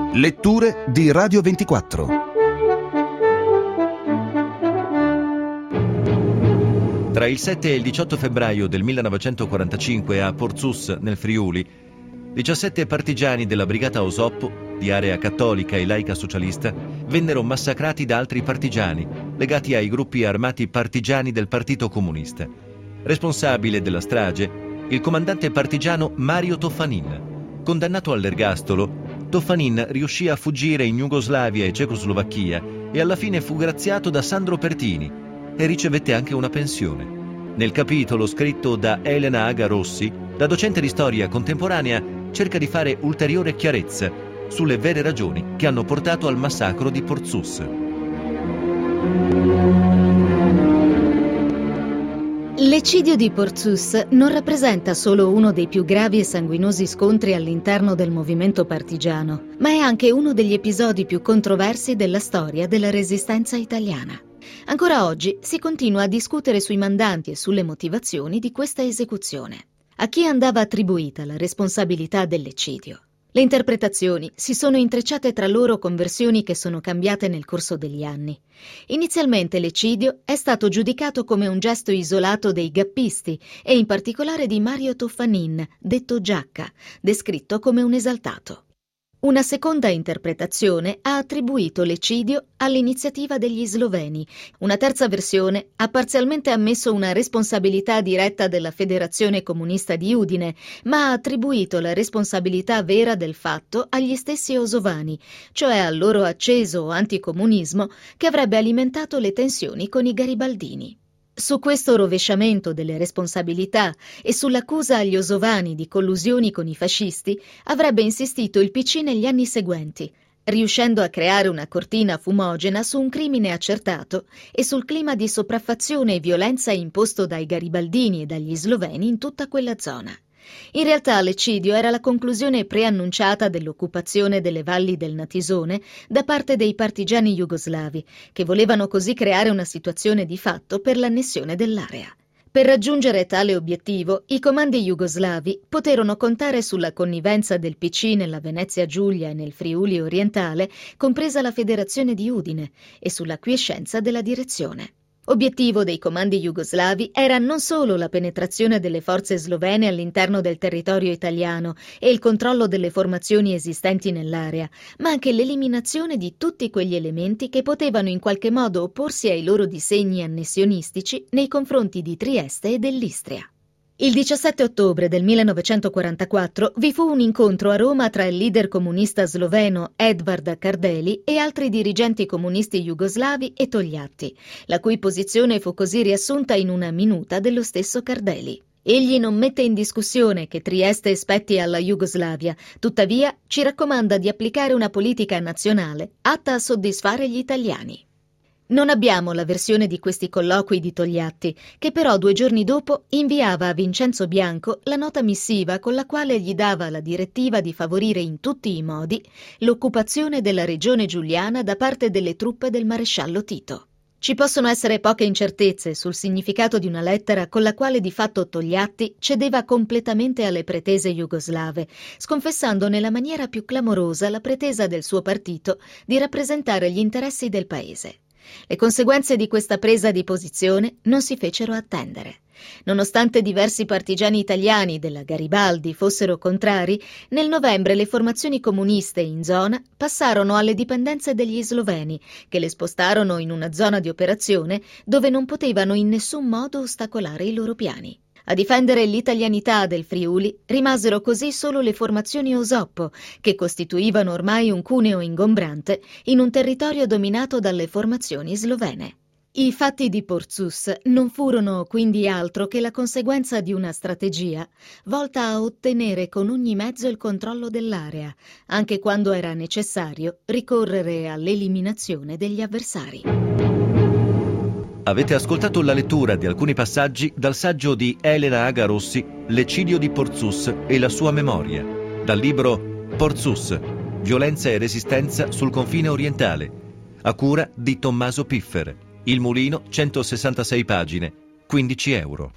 Letture di Radio 24. Tra il 7 e il 18 febbraio del 1945 a Portsous, nel Friuli, 17 partigiani della Brigata Osoppo, di area cattolica e laica socialista, vennero massacrati da altri partigiani legati ai gruppi armati partigiani del Partito Comunista. Responsabile della strage, il comandante partigiano Mario Toffanin. Condannato all'ergastolo, Toffanin riuscì a fuggire in Jugoslavia e Cecoslovacchia e alla fine fu graziato da Sandro Pertini e ricevette anche una pensione. Nel capitolo scritto da Elena Aga Rossi, la docente di storia contemporanea cerca di fare ulteriore chiarezza sulle vere ragioni che hanno portato al massacro di Portsous. L'eccidio di Portsous non rappresenta solo uno dei più gravi e sanguinosi scontri all'interno del movimento partigiano, ma è anche uno degli episodi più controversi della storia della Resistenza italiana. Ancora oggi si continua a discutere sui mandanti e sulle motivazioni di questa esecuzione. A chi andava attribuita la responsabilità dell'eccidio? Le interpretazioni si sono intrecciate tra loro con versioni che sono cambiate nel corso degli anni. Inizialmente l'eccidio è stato giudicato come un gesto isolato dei gappisti e in particolare di Mario Toffanin, detto Giacca, descritto come un esaltato. Una seconda interpretazione ha attribuito l'eccidio all'iniziativa degli sloveni. Una terza versione ha parzialmente ammesso una responsabilità diretta della Federazione Comunista di Udine, ma ha attribuito la responsabilità vera del fatto agli stessi osovani, cioè al loro acceso anticomunismo che avrebbe alimentato le tensioni con i garibaldini. Su questo rovesciamento delle responsabilità e sull'accusa agli osovani di collusioni con i fascisti avrebbe insistito il PC negli anni seguenti, riuscendo a creare una cortina fumogena su un crimine accertato e sul clima di sopraffazione e violenza imposto dai garibaldini e dagli sloveni in tutta quella zona. In realtà l'eccidio era la conclusione preannunciata dell'occupazione delle valli del Natisone da parte dei partigiani jugoslavi, che volevano così creare una situazione di fatto per l'annessione dell'area. Per raggiungere tale obiettivo, i comandi jugoslavi poterono contare sulla connivenza del PC nella Venezia Giulia e nel Friuli orientale, compresa la Federazione di Udine, e sulla quiescenza della direzione. Obiettivo dei comandi jugoslavi era non solo la penetrazione delle forze slovene all'interno del territorio italiano e il controllo delle formazioni esistenti nell'area, ma anche l'eliminazione di tutti quegli elementi che potevano in qualche modo opporsi ai loro disegni annessionistici nei confronti di Trieste e dell'Istria. Il 17 ottobre del 1944 vi fu un incontro a Roma tra il leader comunista sloveno Edvard Kardelj e altri dirigenti comunisti jugoslavi e Togliatti, la cui posizione fu così riassunta in una minuta dello stesso Kardelj. Egli non mette in discussione che Trieste spetti alla Jugoslavia, tuttavia ci raccomanda di applicare una politica nazionale atta a soddisfare gli italiani. Non abbiamo la versione di questi colloqui di Togliatti, che però 2 giorni dopo inviava a Vincenzo Bianco la nota missiva con la quale gli dava la direttiva di favorire in tutti i modi l'occupazione della regione giuliana da parte delle truppe del maresciallo Tito. Ci possono essere poche incertezze sul significato di una lettera con la quale di fatto Togliatti cedeva completamente alle pretese jugoslave, sconfessando nella maniera più clamorosa la pretesa del suo partito di rappresentare gli interessi del paese. Le conseguenze di questa presa di posizione non si fecero attendere. Nonostante diversi partigiani italiani della Garibaldi fossero contrari, nel novembre le formazioni comuniste in zona passarono alle dipendenze degli sloveni, che le spostarono in una zona di operazione dove non potevano in nessun modo ostacolare i loro piani. A difendere l'italianità del Friuli rimasero così solo le formazioni Osoppo, che costituivano ormai un cuneo ingombrante in un territorio dominato dalle formazioni slovene. I fatti di Portsous non furono quindi altro che la conseguenza di una strategia volta a ottenere con ogni mezzo il controllo dell'area, anche quando era necessario ricorrere all'eliminazione degli avversari. Avete ascoltato la lettura di alcuni passaggi dal saggio di Elena Aga Rossi, L'eccidio di Portsous e la sua memoria, dal libro Portsous, violenza e resistenza sul confine orientale, a cura di Tommaso Piffer. Il Mulino, 166 pagine, €15.